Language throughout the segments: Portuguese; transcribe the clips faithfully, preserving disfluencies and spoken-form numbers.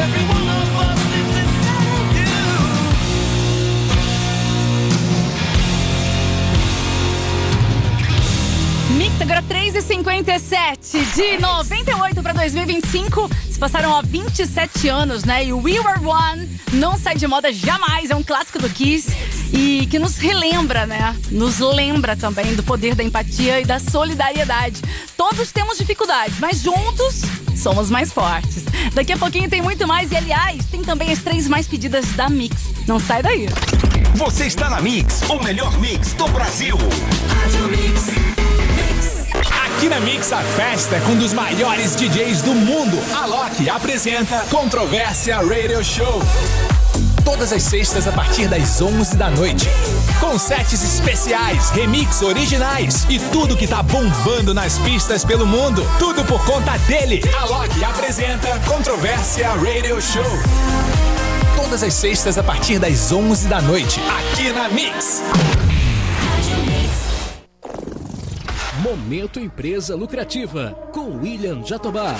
every one of us lives inside you. Mix agora três e cinquenta e sete, de noventa e oito para dois mil e vinte e cinco, se passaram ó, vinte e sete anos, né? E o We Were One não sai de moda jamais, é um clássico do Kiss e que nos relembra, né? Nos lembra também do poder da empatia e da solidariedade. Todos temos dificuldades, mas juntos somos mais fortes. Daqui a pouquinho tem muito mais e, aliás, tem também as três mais pedidas da Mix. Não sai daí. Você está na Mix, o melhor mix do Brasil. Aqui na Mix, a festa é com um dos maiores D Js do mundo. A Loki apresenta Controvérsia Radio Show. Todas as sextas a partir das onze da noite. Com sets especiais, remix originais e tudo que tá bombando nas pistas pelo mundo. Tudo por conta dele. A Loki apresenta Controvérsia Radio Show. Todas as sextas a partir das onze da noite. Aqui na Mix. Momento Empresa Lucrativa, com William Jatobá.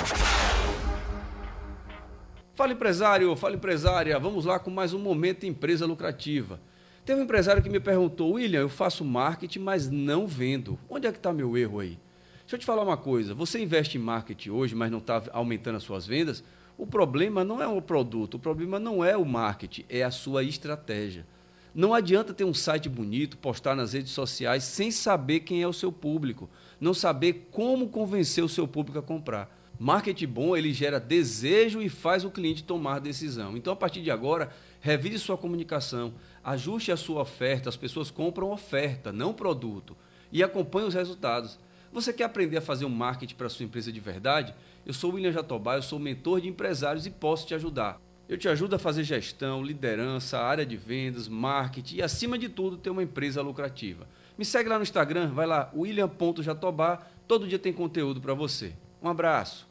Fala empresário, fala empresária, vamos lá com mais um Momento Empresa Lucrativa. Teve um empresário que me perguntou, William, eu faço marketing, mas não vendo. Onde é que está meu erro aí? Deixa eu te falar uma coisa, você investe em marketing hoje, mas não está aumentando as suas vendas? O problema não é o produto, o problema não é o marketing, é a sua estratégia. Não adianta ter um site bonito, postar nas redes sociais sem saber quem é o seu público, não saber como convencer o seu público a comprar. Marketing bom, ele gera desejo e faz o cliente tomar decisão. Então, a partir de agora, revise sua comunicação, ajuste a sua oferta, as pessoas compram oferta, não produto, e acompanhe os resultados. Você quer aprender a fazer um marketing para a sua empresa de verdade? Eu sou o William Jatobá, eu sou mentor de empresários e posso te ajudar. Eu te ajudo a fazer gestão, liderança, área de vendas, marketing e, acima de tudo, ter uma empresa lucrativa. Me segue lá no Instagram, vai lá, william ponto jatobá, todo dia tem conteúdo para você. Um abraço.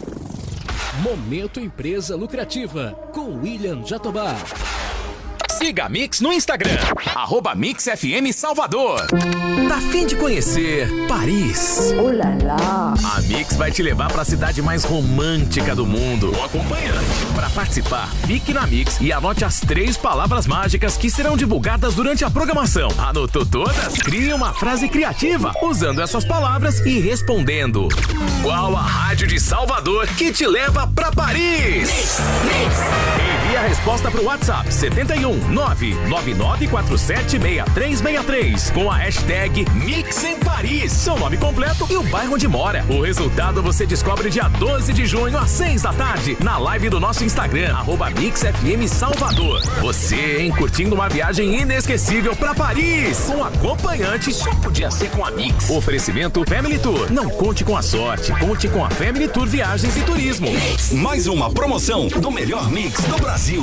Momento Empresa Lucrativa, com William Jatobá. Siga a Mix no Instagram, arroba Mix F M Salvador. Tá a fim de conhecer Paris? Oh lá lá. A Mix vai te levar para a cidade mais romântica do mundo. Um acompanhante. Para participar, fique na Mix e anote as três palavras mágicas que serão divulgadas durante a programação. Anotou todas? Crie uma frase criativa usando essas palavras e respondendo. Qual a rádio de Salvador que te leva para Paris? Mix, Mix. Envie a resposta para o WhatsApp setenta e um, nove nove nove quatro sete seis três seis três com a hashtag Mix em Paris, seu nome completo e o bairro onde mora. O resultado você descobre dia doze de junho às seis da tarde na live do nosso Instagram, arroba Mix F M Salvador. Você, hein, curtindo uma viagem inesquecível pra Paris. Com acompanhante, só podia ser com a Mix. Oferecimento Family Tour. Não conte com a sorte, conte com a Family Tour Viagens e Turismo. Mais uma promoção do melhor mix do Brasil.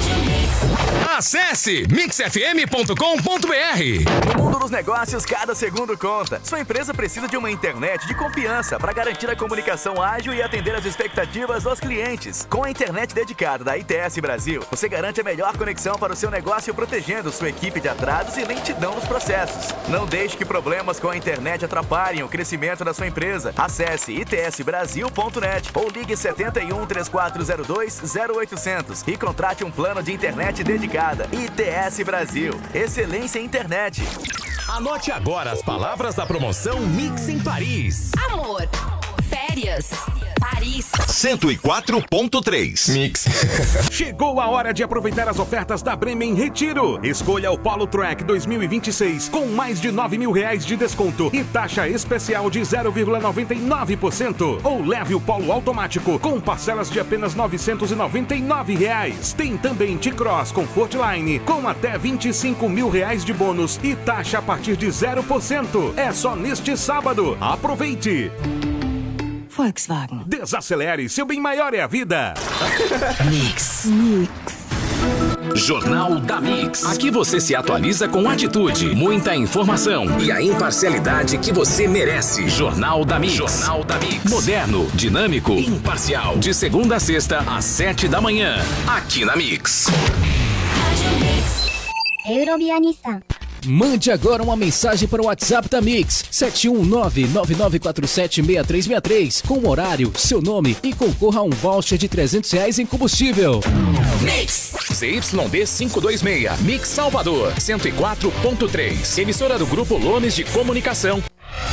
Acesse mix f m ponto com ponto b r. No mundo dos negócios, cada segundo conta. Sua empresa precisa de uma internet de confiança para garantir a comunicação ágil e atender as expectativas dos clientes. Com a internet dedicada da I T S Brasil, você garante a melhor conexão para o seu negócio, protegendo sua equipe de atrasos e lentidão nos processos. Não deixe que problemas com a internet atrapalhem o crescimento da sua empresa. Acesse i t s brasil ponto net ou ligue setenta e um, três quatro zero dois, zero oitocentos e contrate um plano de internet dedicada. I T S Brasil. Excelência em internet. Anote agora as palavras da promoção Mix em Paris. Amor, férias, Paris. cento e quatro ponto três. Mix. Chegou a hora de aproveitar as ofertas da Bremen Retiro. Escolha o Polo Track dois mil e vinte e seis com mais de nove mil reais de desconto e taxa especial de zero vírgula noventa e nove por cento. Ou leve o Polo automático com parcelas de apenas novecentos e noventa e nove reais. Tem também T-Cross Comfortline com até vinte e cinco mil reais de bônus e taxa a partir de zero por cento. É só neste sábado. Aproveite! Volkswagen. Desacelere, seu bem maior é a vida. Mix. Mix. Jornal da Mix. Aqui você se atualiza com atitude, muita informação e a imparcialidade que você merece. Jornal da Mix. Jornal da Mix. Moderno, dinâmico, imparcial. De segunda a sexta, às sete da manhã. Aqui na Mix. Eurobianistan. Mande agora uma mensagem para o WhatsApp da Mix, sete um nove, nove nove quatro sete, seis três seis três, com o horário, seu nome e concorra a um voucher de trezentos reais em combustível. Mix Z Y D quinhentos e vinte e seis, Mix Salvador, cento e quatro ponto três. Emissora do Grupo Lomes de Comunicação.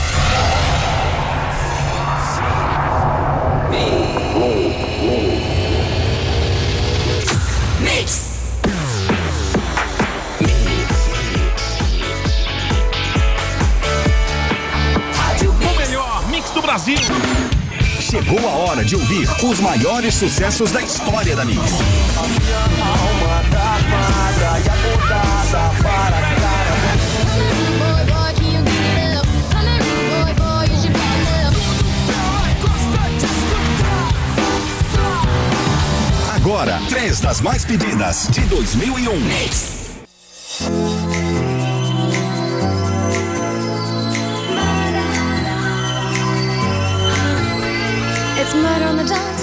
Mix. O melhor mix do Brasil. Chegou a hora de ouvir os maiores sucessos da história da Mix. Agora, três das mais pedidas de dois mil e um. Mix. It's murder on the dance